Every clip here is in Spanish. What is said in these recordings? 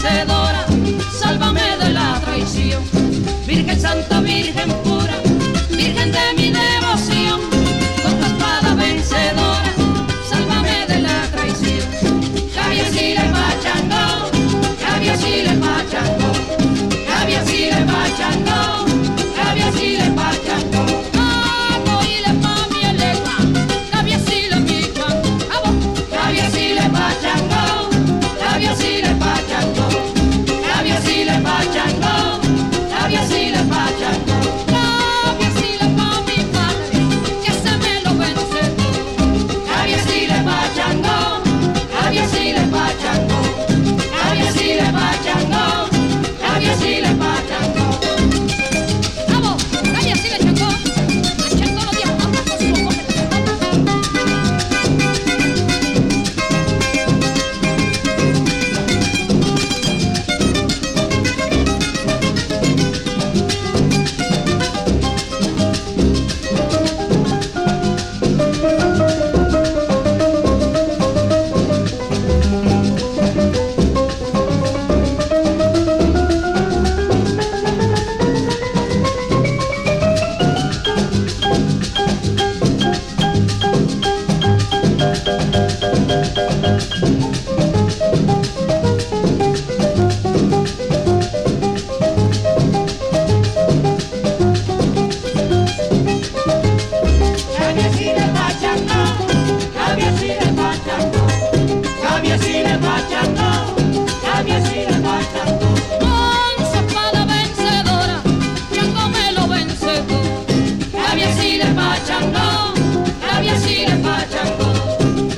vencedora, sálvame de la traición. Virgen Santa, Virgen pura, Virgen de mi devoción, con tu espada vencedora, sálvame de la traición. Cabiecile pachango, cabiecile pachango, cabiecile pachango, cabiecile pachango.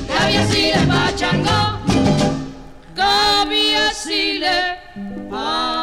Cabiecile pachango, cabiecile pachango.